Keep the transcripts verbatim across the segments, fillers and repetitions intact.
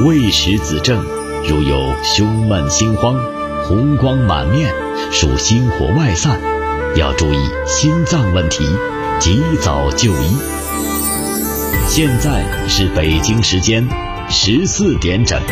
未实子症，如有胸闷心慌、红光满面，属心火外散，要注意心脏问题，及早就医。现在是北京时间十四点整。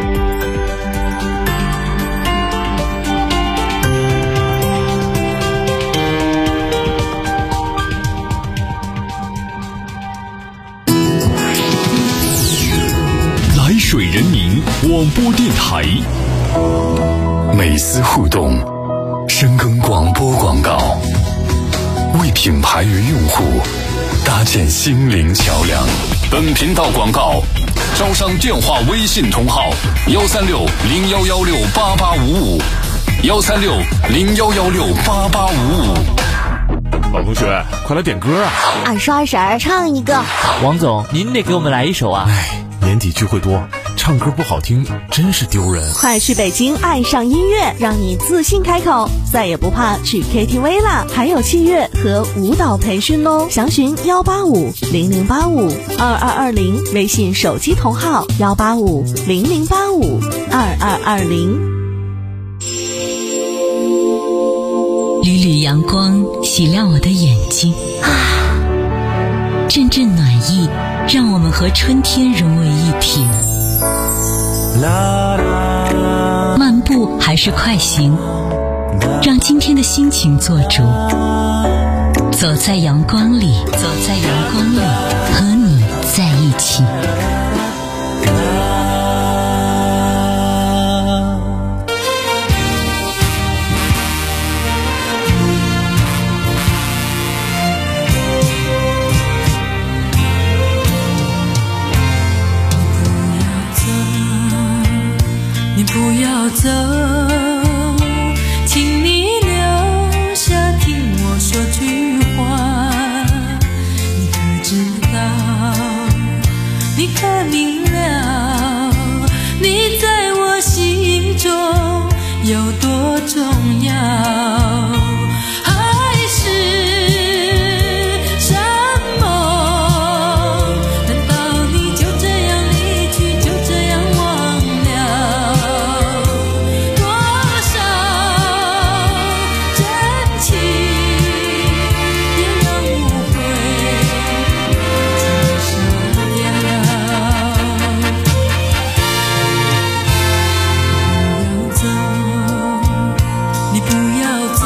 来水人民广播电台， 美思互动，深耕广播广告，为品牌与用户搭建心灵桥梁。 本频道广告招商电话微信同号：幺三六零幺幺六八八五五，幺三六零幺幺六八八五五。 老同学，快来点歌啊！ 二叔二婶儿唱一个。 王总，您得给我们来一首啊！ 哎，年底聚会多，唱歌不好听真是丢人。 快去北京爱上音乐，让你自信开口，再也不怕去 K T V 啦！还有器乐和舞蹈培训哦，详询幺八五零零八五二二二零，微信手机同号幺八五零零八五二二二零。 缕缕阳光洗亮我的眼睛啊，阵阵暖意让我们和春天融为一体。漫步还是快行，让今天的心情做主。走在阳光里，走在阳光里，和你在一起。 不要走，请你留下听我说句话。你可知道，你可明了，你在我心中有多重要。你不要走，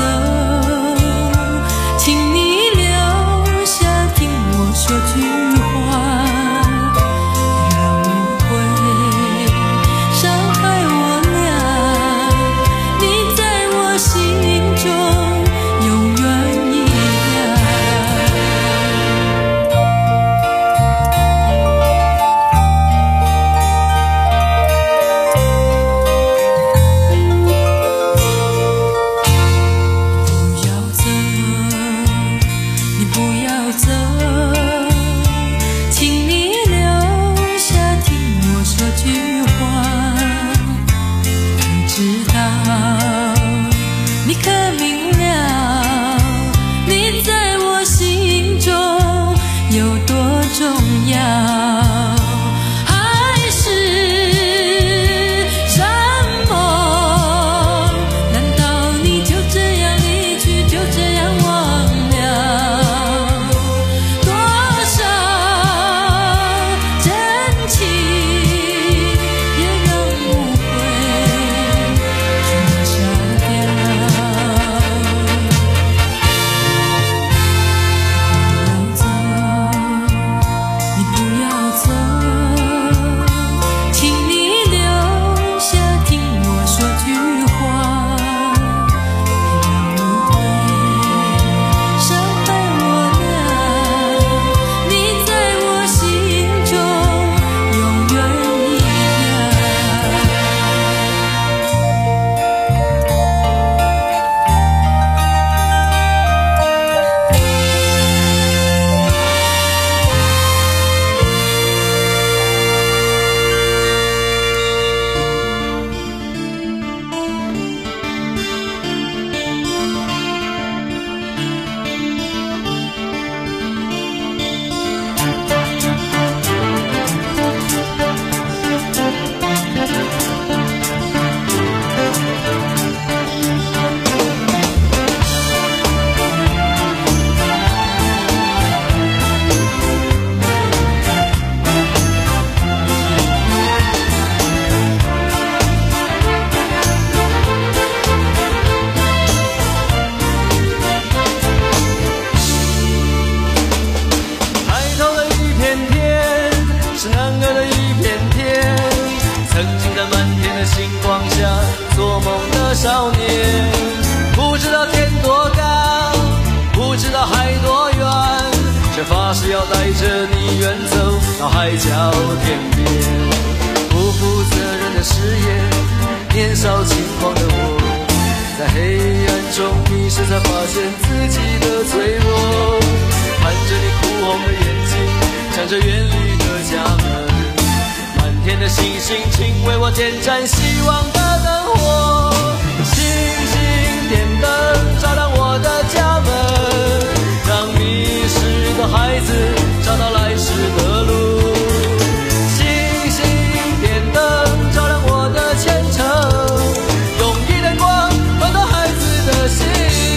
少年，不知道天多高，不知道海多远，却发誓要带着你远走到海角天边。不负责任的誓言，年少轻狂的我，在黑暗中迷失，才发现自己的脆弱。看着你哭红的眼睛，想着远离的家门，满天的星星，请为我点燃希望的灯火。星星点灯，照亮我的家门，让迷失的孩子找到来时的路。星星点灯，照亮我的前程，用一点光暖暖孩子的心。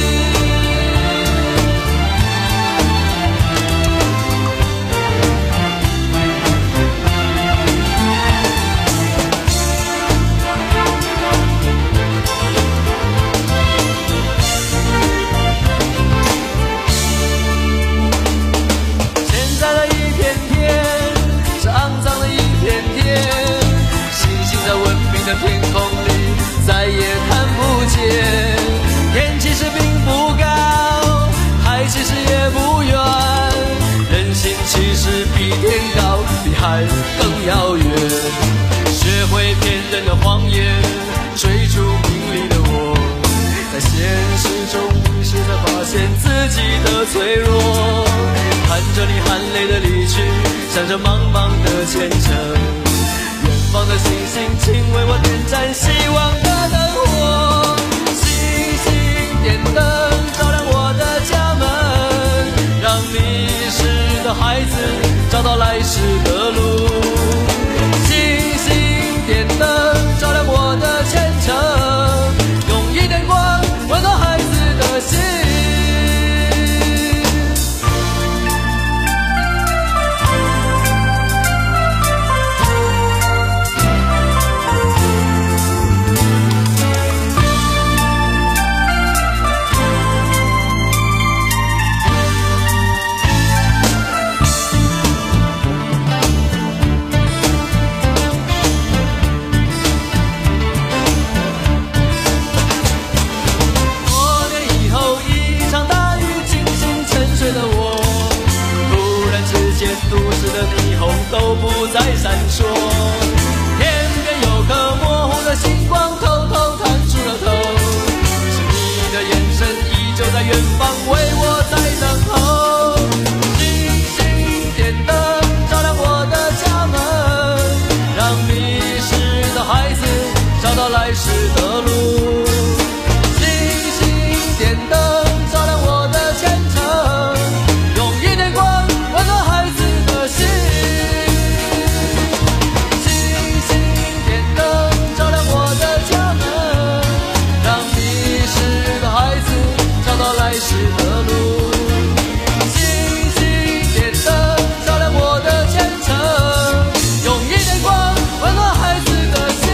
天空里再也看不见，天其实并不高，海其实也不远，人心其实比天高，比海更遥远。学会骗人的谎言，追逐名利的我，在现实中迷失，才发现自己的脆弱。看着你含泪的离去，想着茫茫的前程，远方的星星，请为我点燃希望的灯火。星星点灯，照亮我的家门，让迷失的孩子找到来时的路。星星点灯，照亮我的前程，用一点光温暖孩子的心。都市的霓虹都不再闪烁，天边有颗模糊的星光偷偷探出了头，是你的眼神依旧在远方为我在等候。星星点灯，照亮我的家门，让迷失的孩子找到来时的路。星星点灯，照亮我的前程，用一点光温暖孩子的心。星星点灯，照亮我的家门，让迷失的孩子找到来时的路。星星点灯，照亮我的前程，用一点光温暖孩子的心。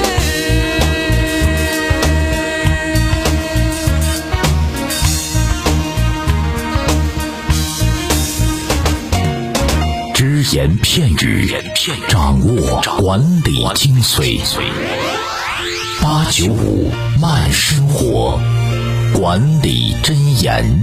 只言片语，掌握管理精髓。八九五慢生活，管理箴言。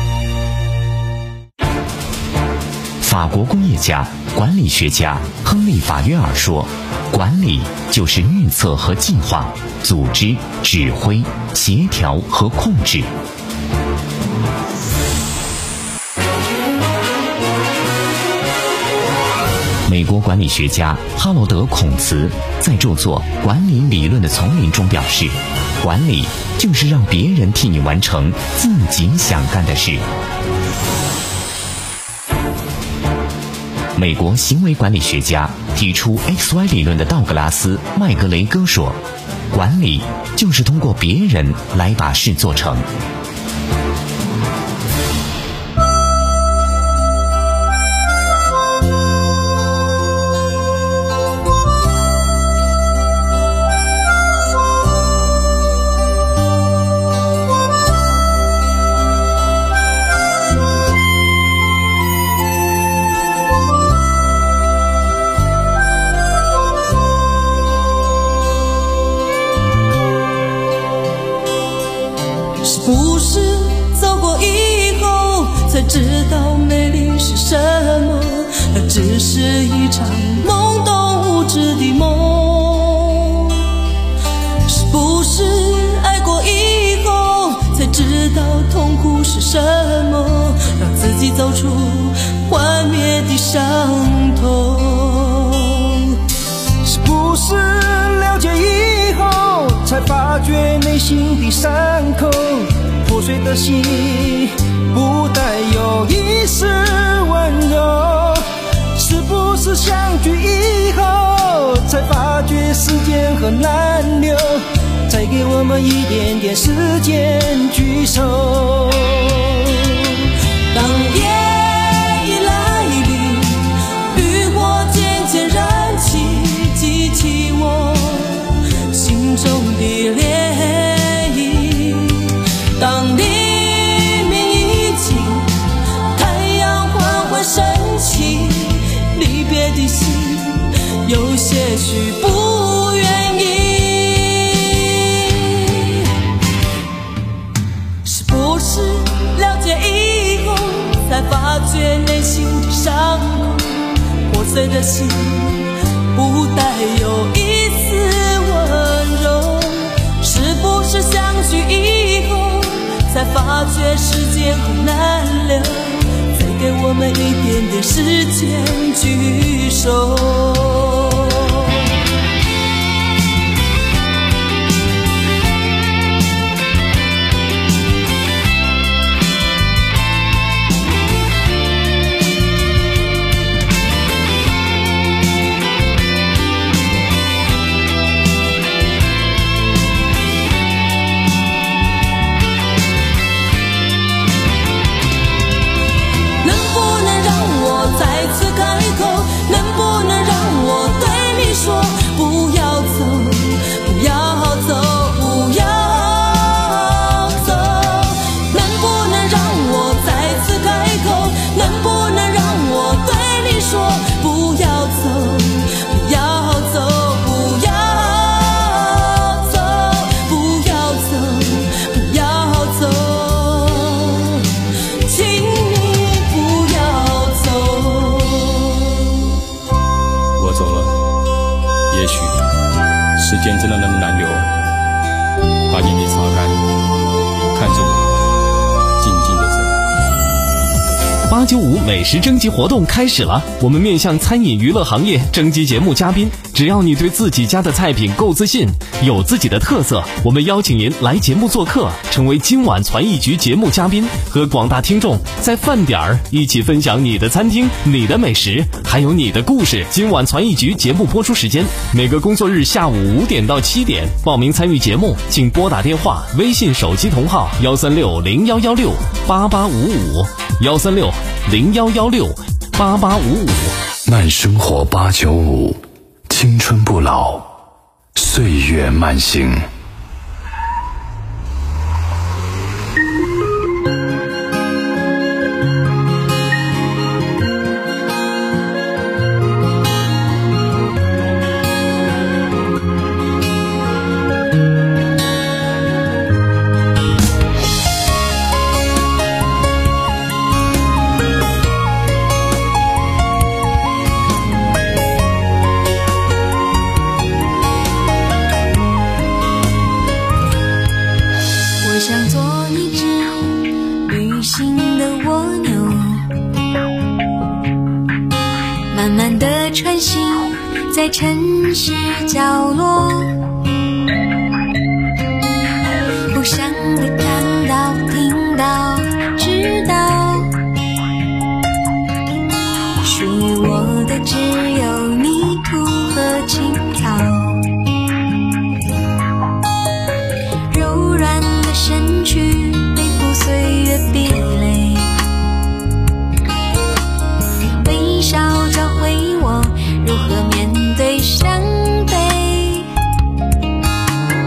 法国工业家、管理学家亨利·法约尔说：“管理就是预测和计划，组织、指挥、协调和控制。”美国管理学家哈罗德·孔茨在著作《管理理论的丛林》中表示，管理就是让别人替你完成自己想干的事。美国行为管理学家提出 X Y 理论的道格拉斯·麦格雷戈说，管理就是通过别人来把事做成。 只是一场懵懂无知的梦。是不是爱过以后才知道痛苦是什么，让自己走出幻灭的伤痛？ 是不是了解以后才发觉内心的伤口，破碎的心不带有一丝温柔？是不是相聚以后才发觉时间很难留，再给我们一点点时间聚首？ 当夜已来临，渔火渐渐燃起，激起我心中的涟漪。当黎明已尽，太阳缓缓升起，离别的心有些许不愿意。是不是了解以后才发觉内心的伤口，破碎的心不带有一丝温柔？是不是相聚以后才发觉时间很难留，再给我们一点点时间聚首？能不能让我对你说，不要走，不要走，不要走？能不能让我再次开口？能不能让我对你说，不要走，不要走，不要走，不要走，不要走，请你不要走。 我走了，也许时间真的那么难留，把眼泪擦干，看着我静静的走。 八九五美食征集活动开始了，我们面向餐饮娱乐行业征集节目嘉宾，只要你对自己家的菜品够自信，有自己的特色，我们邀请您来节目做客，成为今晚传艺局节目嘉宾，和广大听众在饭点儿一起分享你的餐厅、你的美食，还有你的故事。今晚传艺局节目播出时间每个工作日下午五点到七点，报名参与节目请拨打电话、微信手机同号幺三六零幺幺六八八五五幺三六零幺幺六八八五五。 慢生活八九五，青春不老，岁月慢行。 穿行在城市角落，不想你看到、听到、知道，属于我的只有泥土和青草，柔软的身躯背负岁月壁垒，微笑找回我如何面对伤悲。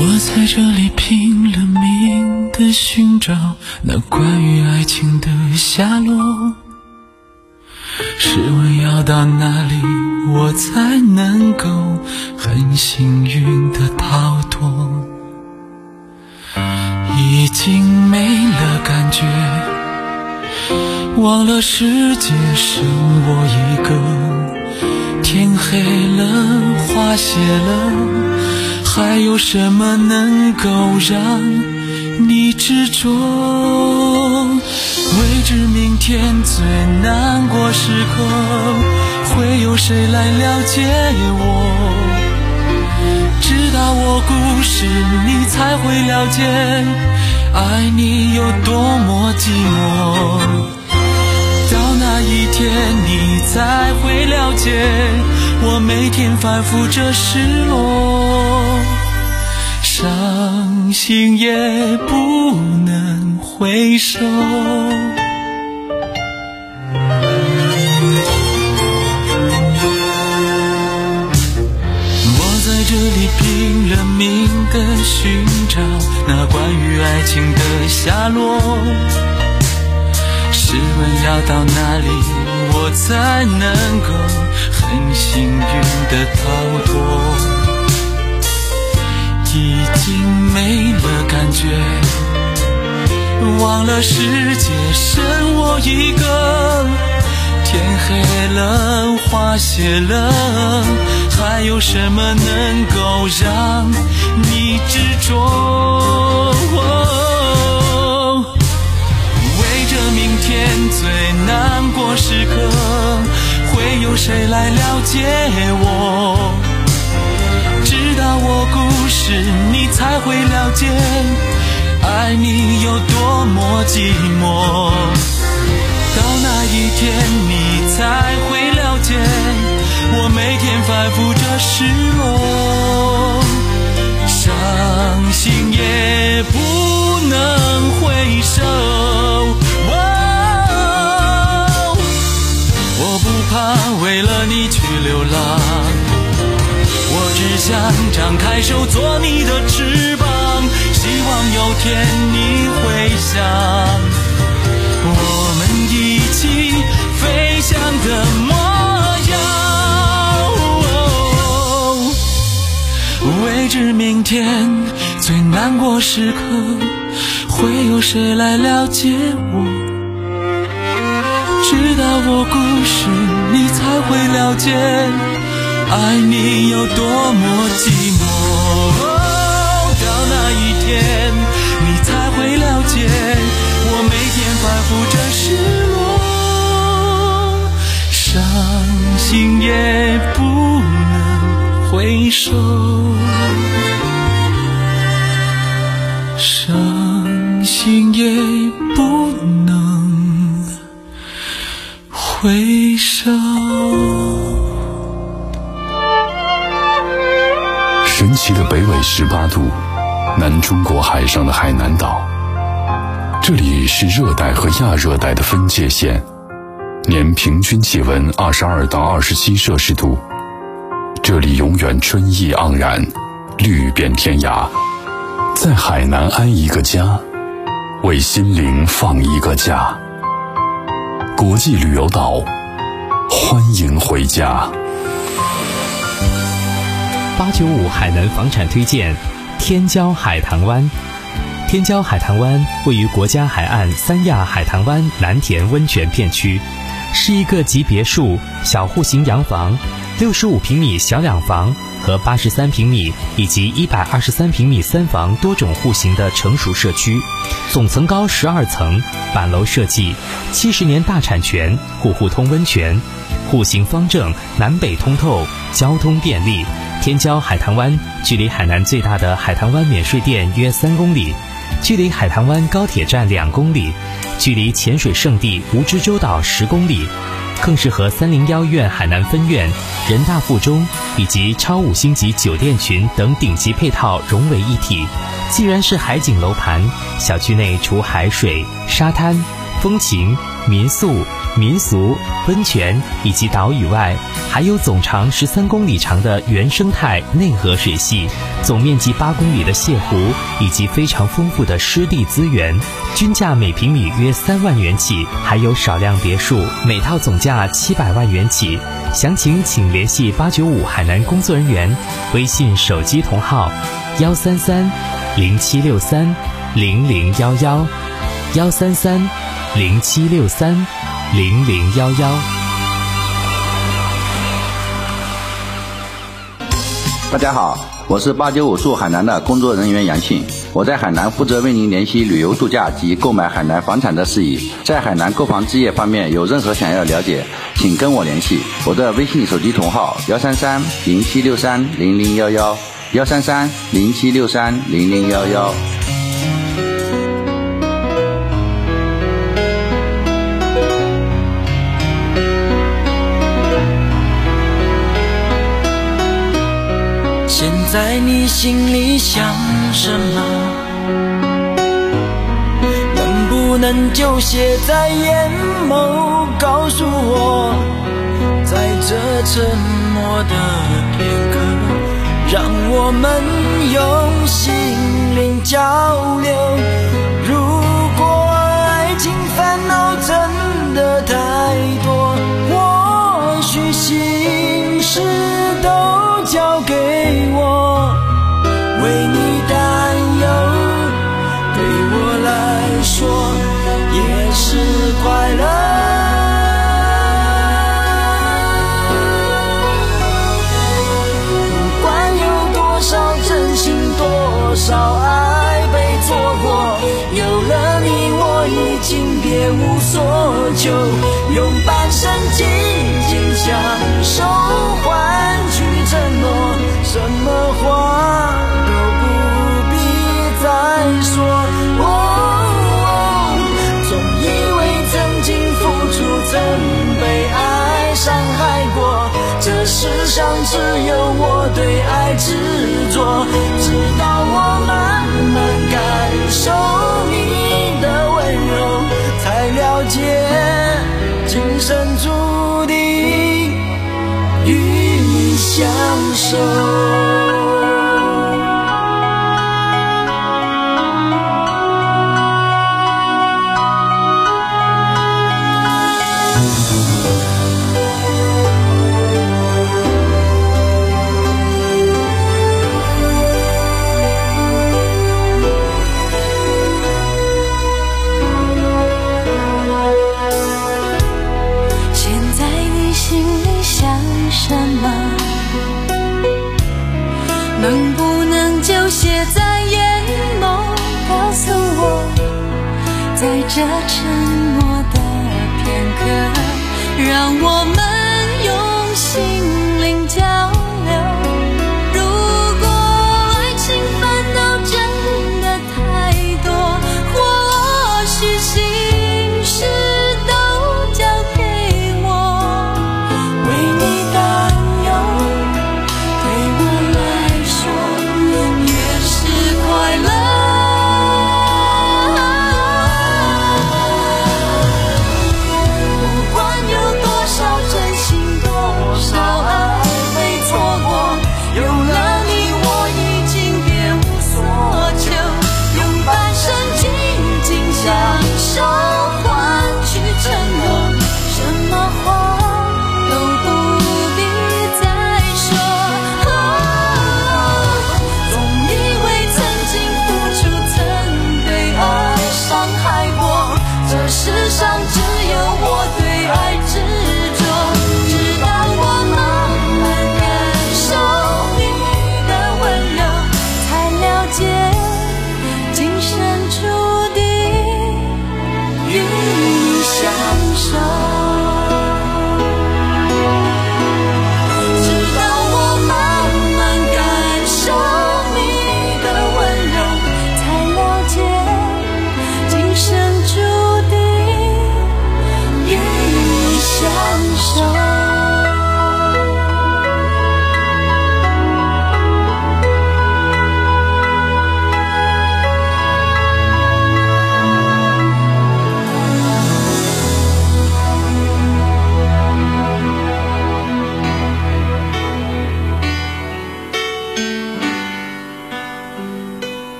我在这里拼了命地寻找那关于爱情的下落，试问要到哪里我才能够很幸运地逃脱？已经没了感觉，忘了世界剩我一个，天黑了，花谢了，还有什么能够让你执着？未知明天最难过时刻，会有谁来了解我？直到我故事你才会了解，爱你有多么寂寞。到那一天你才会了解，我每天反复着失落，伤心也不能回首。我在这里拼了命地寻找那关于爱情的下落，试问要到哪里我才能够很幸运地逃脱？已经没了感觉，忘了世界剩我一个，天黑了，花谢了，还有什么能够让你执着？为着明天最难过时刻，会有谁来了解我？直到我故事你才会了解，爱你有多么寂寞。到那一天你才会了解，我每天反复着失落，伤心也不能回首。哦，我不怕为了你去流浪，我只想张开手做你的翅膀，希望有天你会想我们一起飞翔的模样。未知明天最难过时刻，会有谁来了解我？直到我故事你才会了解，爱你有多么寂寞。到那一天你才会了解，我每天反复着失落，伤心也不能回首，伤心也不能回首。 神奇的北纬十八度，南中国海上的海南岛，这里是热带和亚热带的分界线，年平均气温二十二到二十七摄氏度。这里永远春意盎然，绿遍天涯。在海南安一个家，为心灵放一个假。国际旅游岛，欢迎回家。 八九五海南房产推荐天骄海棠湾。天骄海棠湾位于国家海岸三亚海棠湾蓝田温泉片区，是一个集别墅、小户型洋房、六十五平米小两房和八十三平米以及一百二十三平米三房多种户型的成熟社区，总层高十二层，板楼设计，七十年大产权，户户通温泉，户型方正，南北通透，交通便利。天骄海棠湾距离海南最大的海棠湾免税店约三公里，距离海棠湾高铁站两公里，距离潜水圣地蜈支洲岛十公里，更是和三零幺院海南分院、人大附中以及超五星级酒店群等顶级配套融为一体。既然是海景楼盘，小区内除海水、沙滩、风情、民宿、 民俗、温泉以及岛屿外，还有总长十三公里长的原生态内河水系，总面积八公里的泻湖，以及非常丰富的湿地资源，均价每平米约三万元起，还有少量别墅，每套总价七百万元起。详情请联系八九五海南工作人员，微信手机同号幺三三零七六三零零幺幺幺三三零七六三零零幺幺。 大家好，我是八九五驻海南的工作人员杨庆，我在海南负责为您联系旅游度假及购买海南房产的事宜。在海南购房置业方面有任何想要了解，请跟我联系，我的微信手机同号幺三三零七六三零零幺幺幺三三零七六三零零幺幺。 现在你心里想什么？能不能就写在眼眸，告诉我，在这沉默的片刻，让我们用心灵交流。如果爱情烦恼真的太多，或许心事都交给我，为你担忧，对我来说也是快乐。不管有多少真心，多少爱被错过，有了你我已经别无所求，用半生紧紧相守，换取承诺，什么话都不必再说。哦哦，总以为曾经付出，曾被爱伤害过，这世上只有我对爱执着，直到我慢慢感受你的温柔，才了解今生注定与你相守。能不能就写在眼眸，告诉我，在这沉默的片刻，让我们用心灵交流。如果爱情烦恼真的太多，或许心事都交给我，为你担忧，对我来也是快乐。不管有多少真心，多少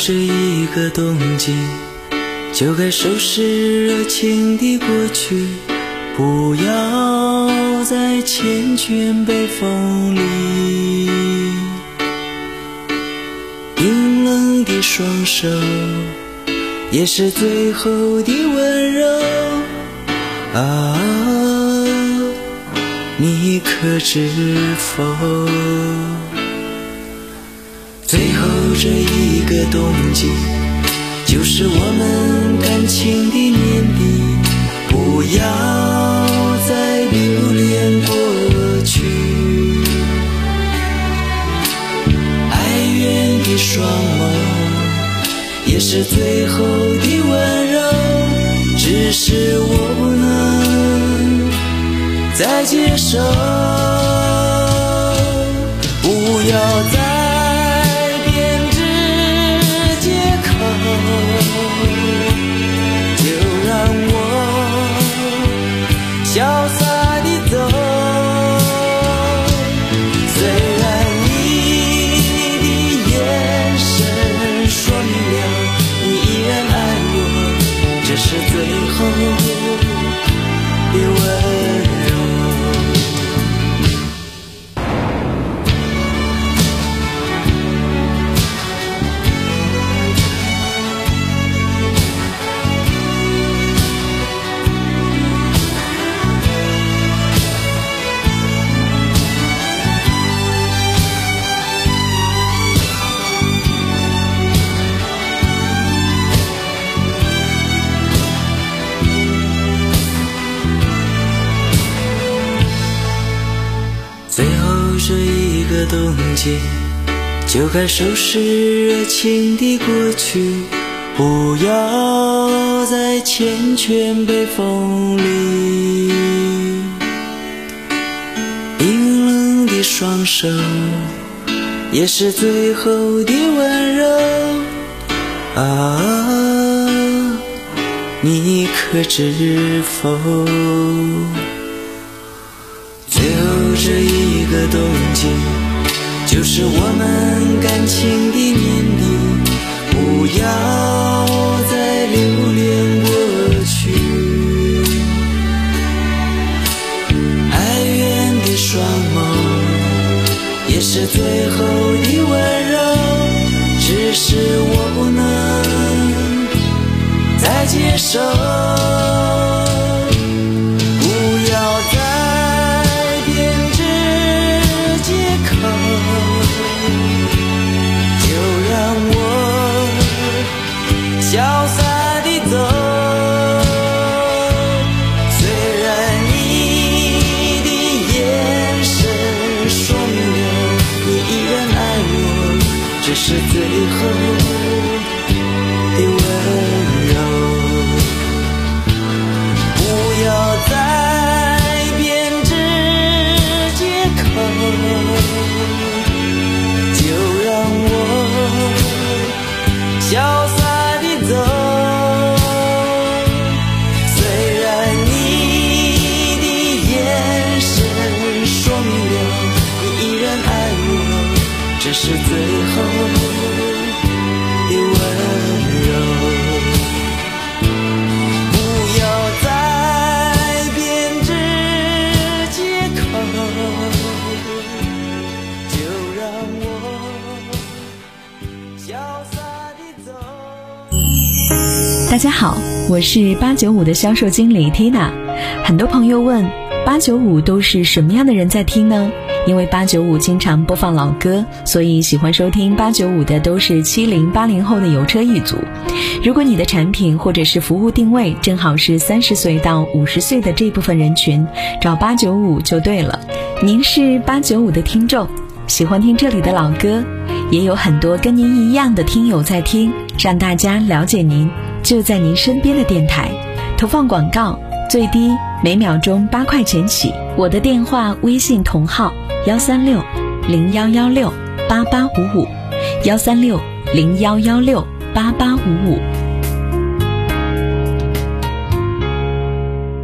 这一个冬季，就该收拾热情的过去，不要再缱绻北风里。冰冷的双手，也是最后的温柔啊，你可知否？最后这一个冬季，就是我们感情的年底，不要再留恋过去。哀怨的双眸，也是最后的温柔，只是我不能再接受。不要再潇洒地走，虽然你的眼神说明了你依然爱我，这是最后的温柔。最后这一个冬季，就该收拾热情的过去，不要再缱绻北风里。冰冷的双手，也是最后的温柔啊，你可知否？最后这一个冬季，就是我们感情的年底，不要再留恋过去。哀怨的双眸，也是最后的温柔，只是我不能再接受。不要再潇洒地走，虽然你的眼神说明了你依然爱我，这是最后的温柔。不要再编织借口，就让我潇洒走，虽然你的眼神说明了你依然爱我，这是最后的温柔。不要再编织借口，就让我潇洒地走。 大家好，我是八九五的销售经理 Tina。 很多朋友问八九五都是什么样的人在听呢？因为八九五经常播放老歌，所以喜欢收听八九五的都是七零八零后的有车一族。如果你的产品或者是服务定位正好是三十岁到五十岁的这部分人群，找八九五就对了。您是八九五的听众，喜欢听这里的老歌，也有很多跟您一样的听友在听，让大家了解您，就在您身边的电台。投放广告最低每秒钟八块钱起。我的电话微信同号幺三六零幺幺六八八五五，幺三六零幺幺六八八五五。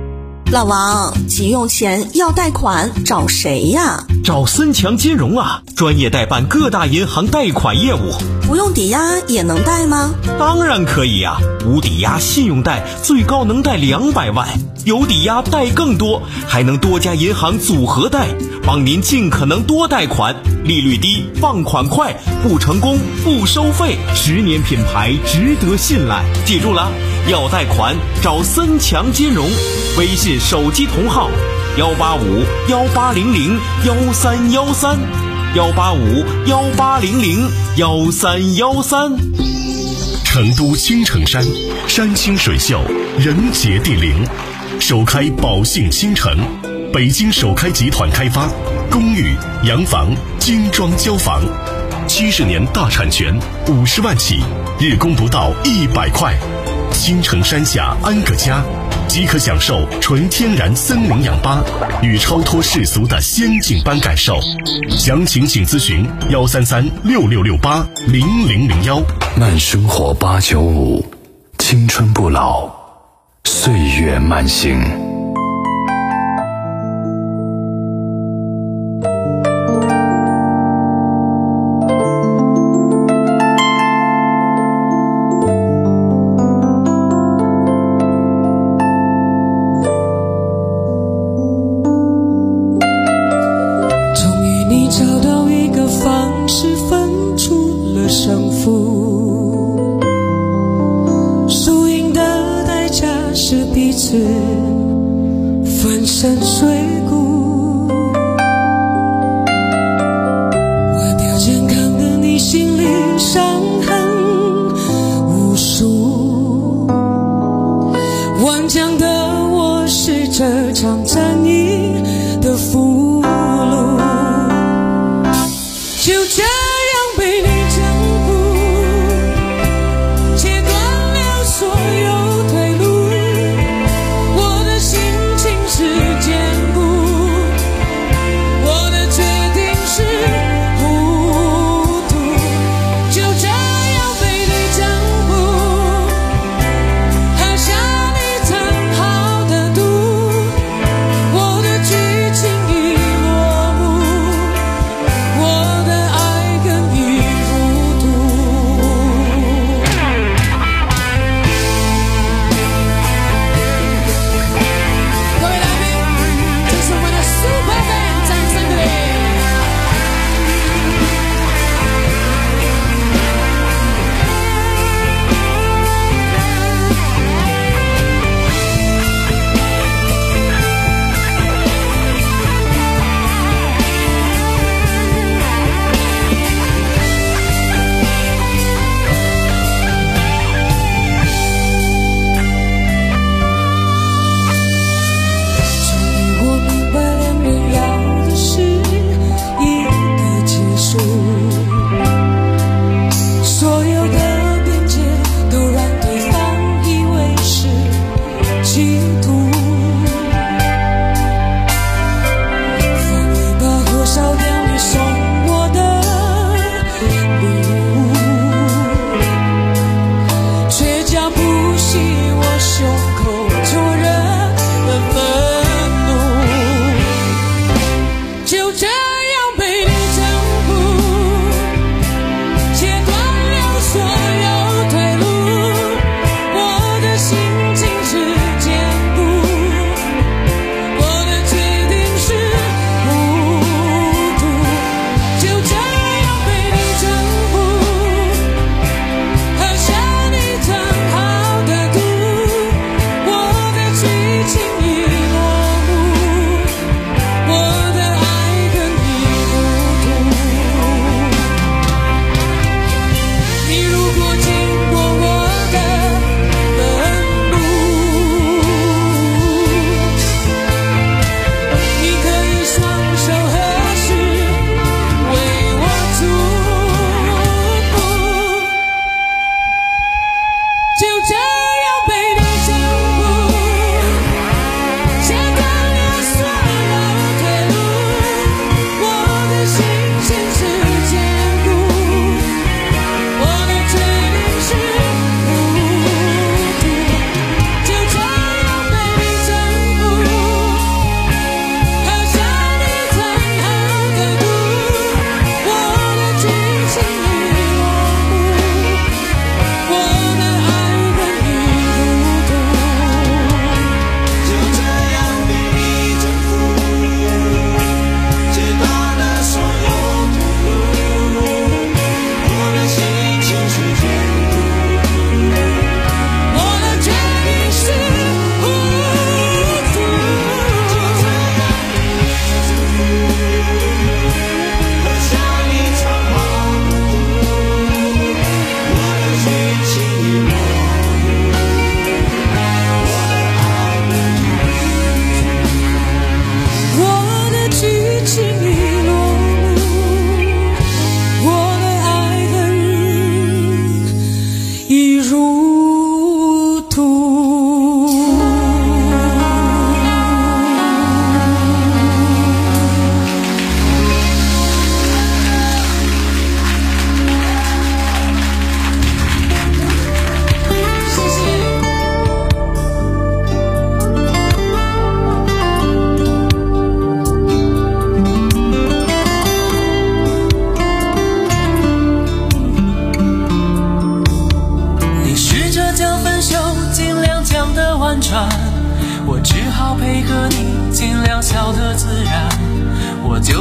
老王，急用钱要贷款找谁呀？ 找森强金融啊，专业代办各大银行贷款业务。 不用抵押也能贷吗？ 当然可以呀、啊，无抵押信用贷最高能贷两百万，有抵押贷更多，还能多家银行组合贷，帮您尽可能多贷款，利率低，放款快，不成功不收费，十年品牌值得信赖。记住了，要贷款找森强金融，微信手机同号幺八五幺八零零幺三幺三，幺八五幺八零零幺三幺三。 成都青城山，山清水秀，人杰地灵，首开宝信新城，北京首开集团开发，公寓、洋房、精装交房，七十年大产权，五十万起，日供不到一百块。青城山下安个家，即可享受纯天然森林氧吧与超脱世俗的仙境般感受。详情请咨询幺三三六六六八零零零幺。 慢生活八九五，青春不老，岁月慢行。 粉身碎骨，外表健康的你心里伤痕无数，顽强的我是这场战役的俘虏，就这样被你征服，切断了所有退路。 我的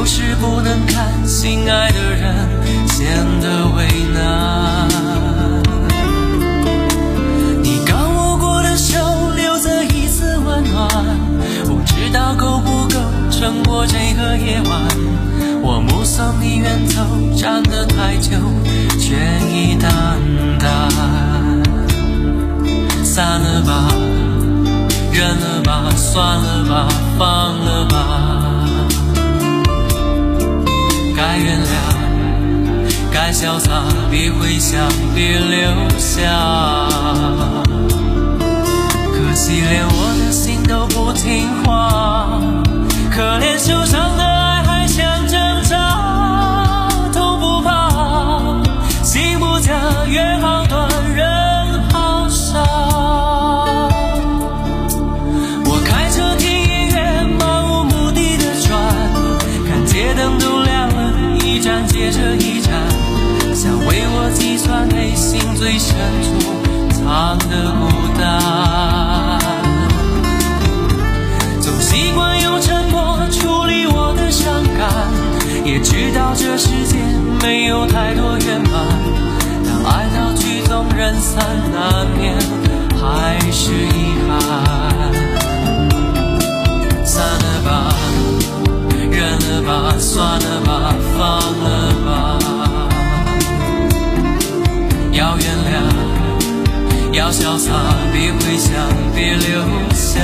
是不能看心爱的人显得为难。你刚握过的手留着一丝温暖，不知道够不够撑过这个夜晚。我目送你远走，站得太久，却已淡淡。散了吧，忍了吧，算了吧，放了吧。该原谅，该潇洒，别回想，别留下。可惜连我的心都不听话，可怜受伤的爱还想挣扎，痛不怕，心不假，约好断，人好傻。我开车听音乐，漫无目的的转，看街灯都亮了，一站接着一站，想为我计算内心最深处藏的孤单。总习惯用沉默处理我的伤感，也知道这世界没有太多圆满，当爱到曲终人散，难免还是遗憾。散了吧，忍了吧，算了吧，放了吧。要原谅，要潇洒，别回想，别留下。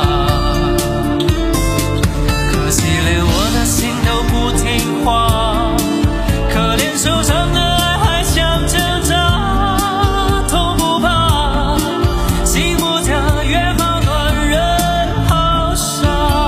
可惜连我的心都不听话，可怜受伤的爱还想挣扎，痛不怕，心不假，约好断，人好傻。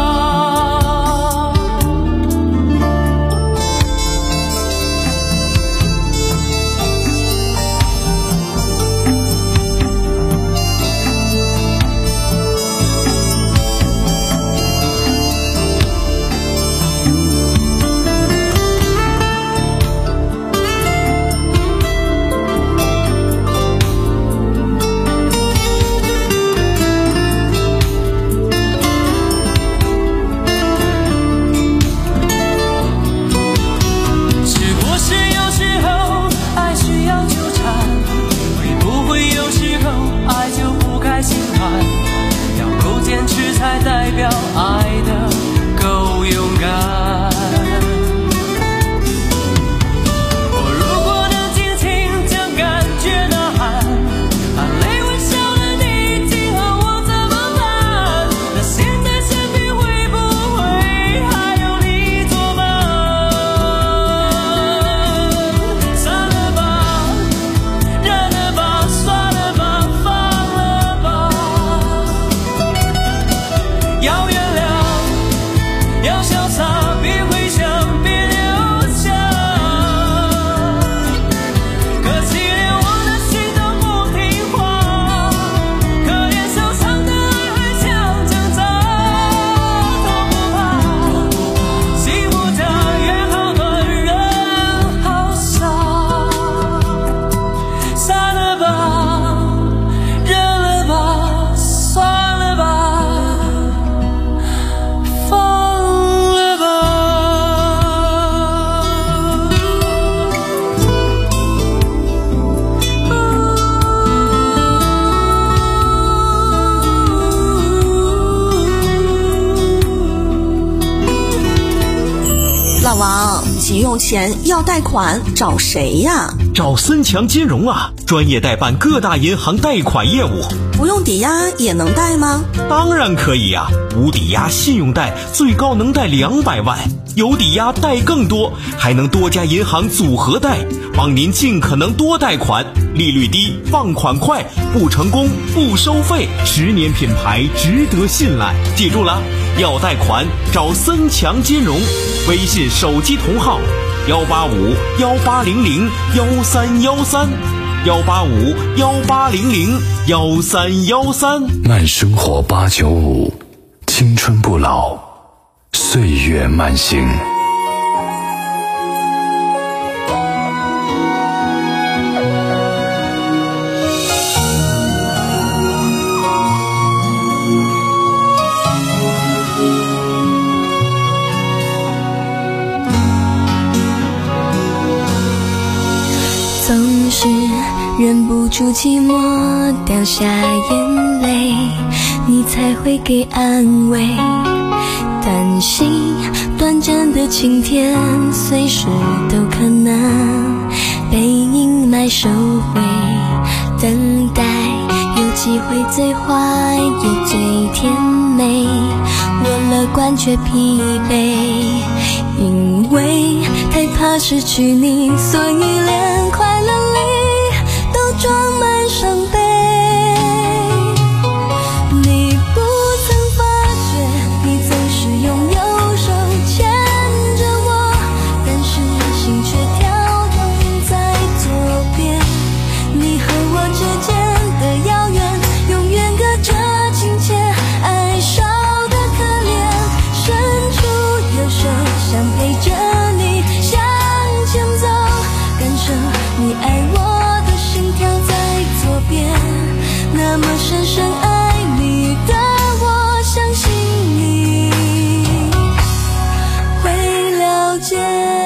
才代表爱的够勇敢。我如果能尽情将感觉呐喊，含泪微笑的你，今后我怎么办？那现在身边会不会还有你作伴？散了吧，忍了吧，算了吧，放了吧。要原谅，要潇洒，别回想，别留下。可惜连我的心都不听话，可怜受伤的爱还想挣扎，痛不怕，心不假，约好断，人好傻。散了吧，忍了吧，算了吧，放了吧。 老王，急用钱要贷款找谁呀？ 找森强金融啊，专业代办各大银行贷款业务。 不用抵押也能贷吗？ 当然可以呀、啊，无抵押信用贷最高能贷两百万，有抵押贷更多，还能多家银行组合贷，帮您尽可能多贷款，利率低，放款快，不成功不收费，十年品牌，值得信赖。记住了，要贷款找森强金融，微信手机同号幺八五幺八零零幺三幺三。幺八五幺八零零幺三幺三。 慢生活八九五，青春不老，岁月慢行。 忍不住寂寞掉下眼泪，你才会给安慰。担心短暂的晴天随时都可能被阴霾收回，等待有机会最坏也最甜美，我乐观却疲惫，因为太怕失去你，所以连快乐里都装满伤悲。你不曾发觉你总是拥有手牵着我，但是心却跳动在左边。你和我之间的遥远永远隔着亲切，爱少的可怜，伸出右手想陪着你向前走，感受你爱我的心跳在左边，那么深深爱你的我，相信你会了解。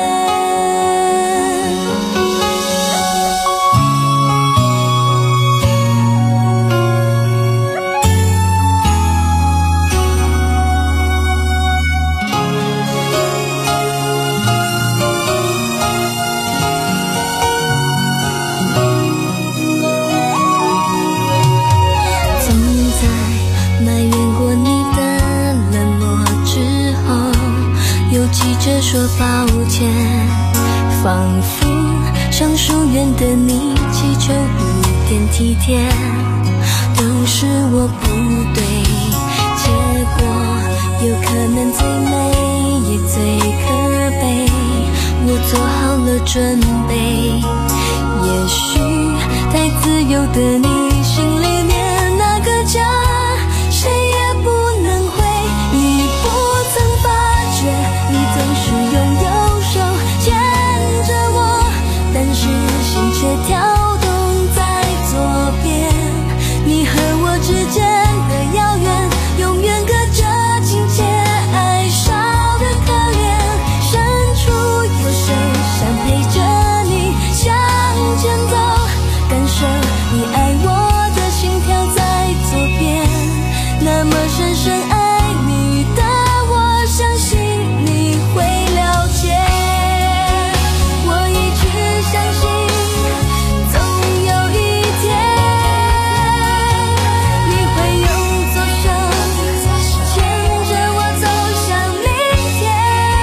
说抱歉，仿佛上书院的你祈求一点体贴，都是我不对，结果有可能最美也最可悲，我做好了准备，也许太自由的你心里面那个家谁也不能回，你不曾发觉你总是拥有手牵着我，但是心却跳动在左边。你和我之间的遥远永远隔着亲切，爱少的可怜，伸出右手想陪着你向前走，感受你爱我的心跳在左边，那么深深爱你的我，相信你会了解。我一直相信总有一天你会用左手牵着我走向明天，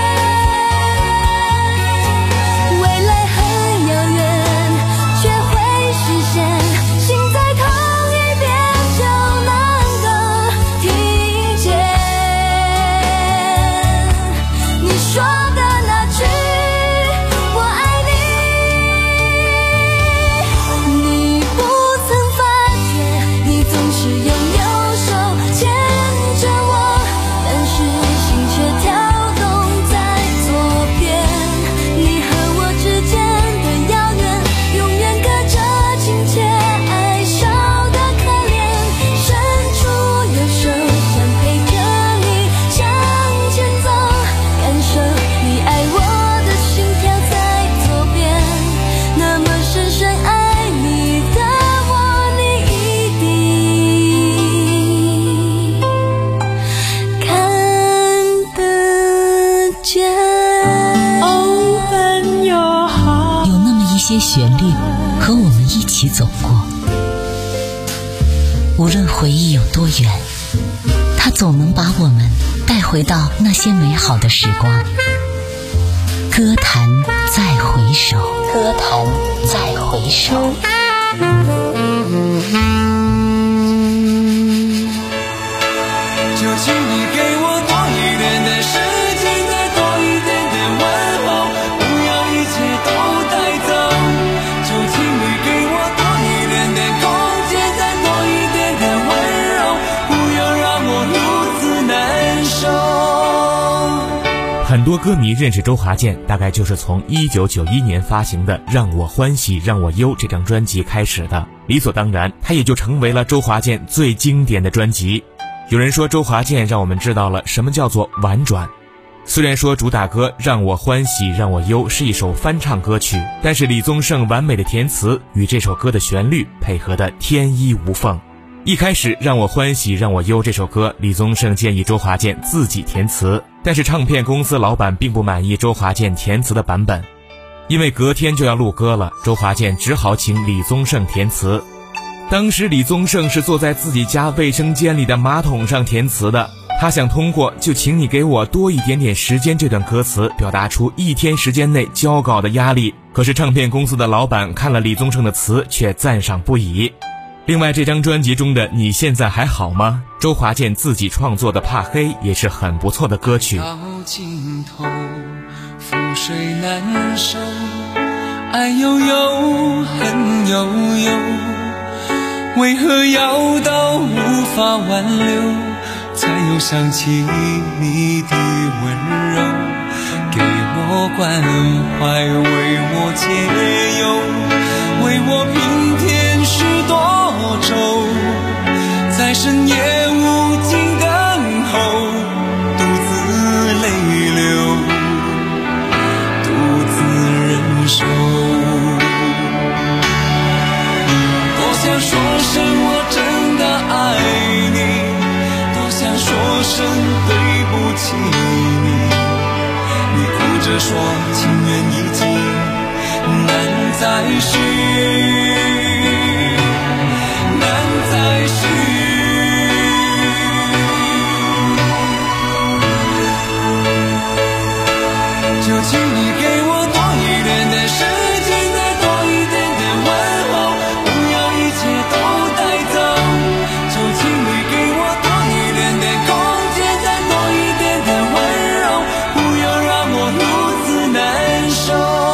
未来很遥远却会实现，心在同一边就能够听见你说的那句我爱你。你不曾发觉你总是拥有手牵着我，但是心却跳动在左边。你和我之间的遥远永远隔着亲切，爱少的可怜，伸出右手想陪着你向前走，感受你爱我的心跳在左边，那么深深爱你的我，你一定看得见。 有那么一些旋律和我们一起走过，无论回忆有多远，它总能把我们带回到那些美好的时光。歌坛再回首，歌坛再回首。 就请你给我多一点的时间，再多一点的问候，不要一切都带走。就请你给我多一点的空间，再多一点的温柔，不要让我如此难受。 很多歌迷认识周华健，大概就是从一九九一年发行的《让我欢喜让我忧》这张专辑开始的，理所当然，它也就成为了周华健最经典的专辑。有人说周华健让我们知道了什么叫做婉转， 虽然说主打歌《让我欢喜让我忧》是一首翻唱歌曲，但是李宗盛完美的填词与这首歌的旋律配合的天衣无缝。一开始《让我欢喜让我忧》这首歌，李宗盛建议周华健自己填词，但是唱片公司老板并不满意周华健填词的版本，因为隔天就要录歌了，周华健只好请李宗盛填词。当时李宗盛是坐在自己家卫生间里的马桶上填词的，他想通过就请你给我多一点点时间这段歌词表达出一天时间内交稿的压力，可是唱片公司的老板看了李宗盛的词却赞赏不已。另外这张专辑中的你现在还好吗，周华健自己创作的怕黑也是很不错的歌曲。 到尽头覆水难收，爱悠悠恨悠悠，为何要到无法挽留，才又想起你的温柔，给我关怀，为我解忧，为我平添许多愁，在深夜无尽等候，独自泪流，独自忍受。多想说声我真的爱你，多想说声对不起你，你哭着说情缘已尽难再续，难再续。就请你给我多一点点时间，再多一点点问候，不要一切都带走。就请你给我多一点点空间，再多一点点温柔，不要让我如此难受。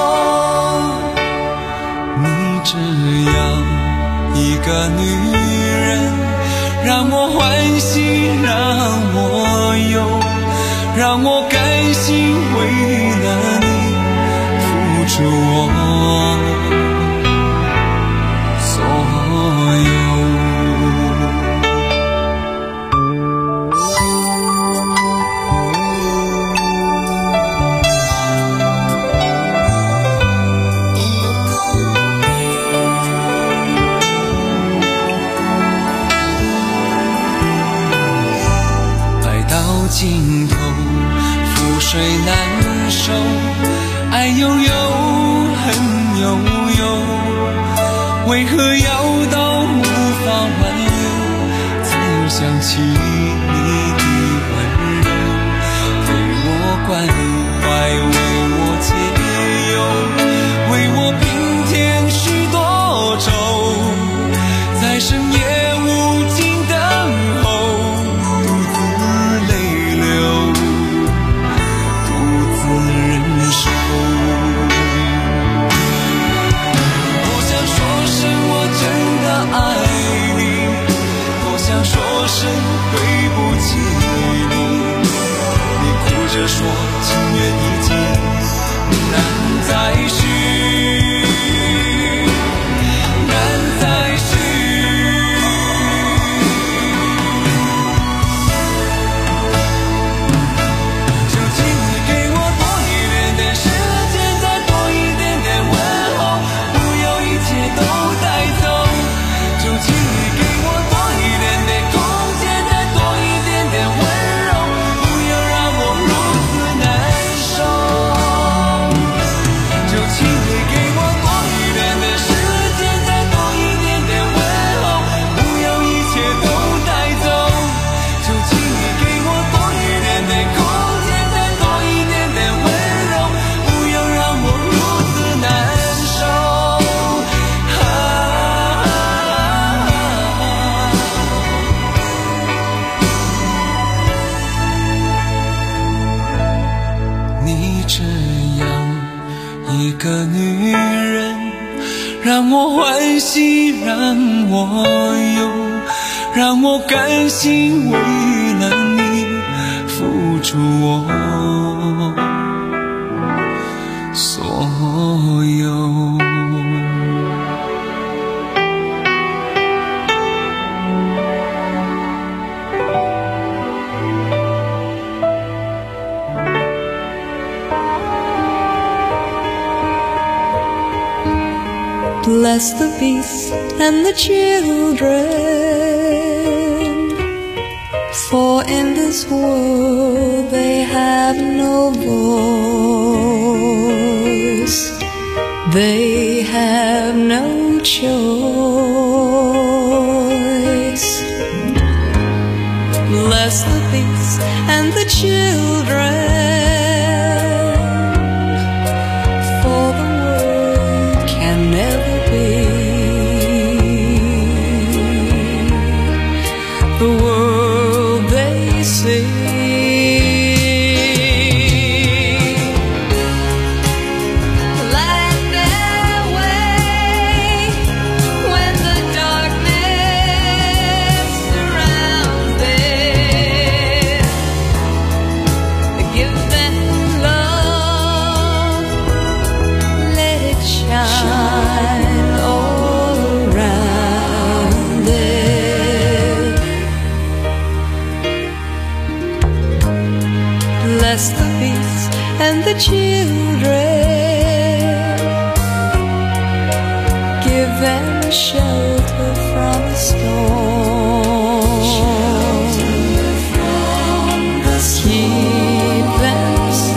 你这样一个女人，让我欢喜让我忧，让我甘心为了你付出我所有。爱到尽头覆水难收，爱悠悠恨悠悠，为何要到无法挽留，才又想起你的温柔，给我关怀，为我解忧，为我平添许多愁，在深夜无尽等候，独自泪流，独自忍受。多想说声我真的爱你，多想说声对不起你，你哭着说情缘已尽难再续，难再续。就请你给我多一点点时间，再多一点点问候，不要一切都带走。就请你给我多一点点空间，再多一点点温柔，不要让我如此难受。就请你给我多一点点时间，再多一点点问候，不要一切都带走。就请你给我多一点点空间，再多一点点温柔，不要让我如此难受。你这样一个女人，让我欢喜让我忧，让我甘心为了你付出我所有。 Bless the beasts and the children, for in this world they have no voice, they have no choice. Bless the beasts and the children, bless the beasts and the children, give them shelter from the storm, shelter from the storm. Keep them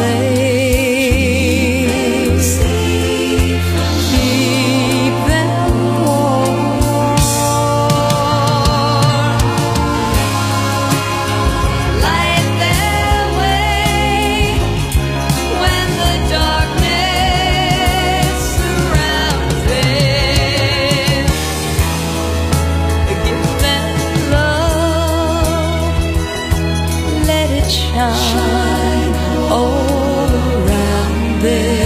safe, safe. Keep them warm, light their way when the darkness surrounds them. Give them love, let it shine all around them.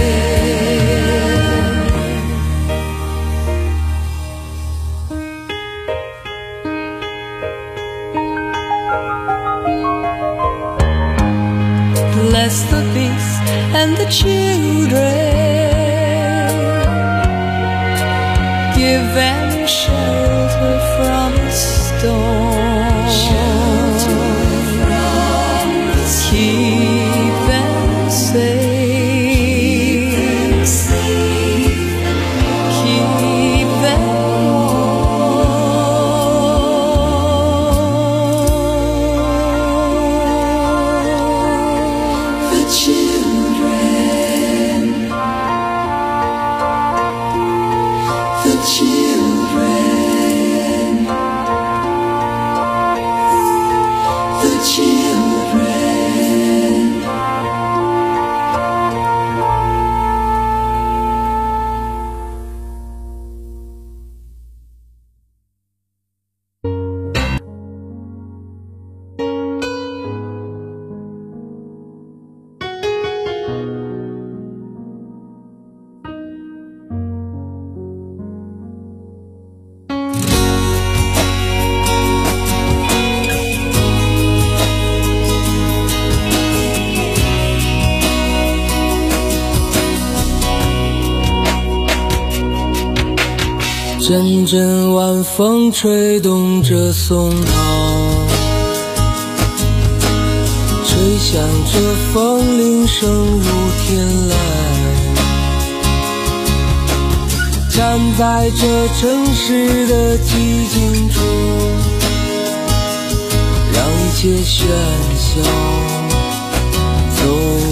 Bless the beasts and the children, give them shelter from the storm, shelter from the storm. Keep them safe, safe. Keep them warm. The children, the children, the children.阵阵晚风吹动着松涛，吹响着风铃声如天籁。站在这城市的寂静中，让一切喧嚣走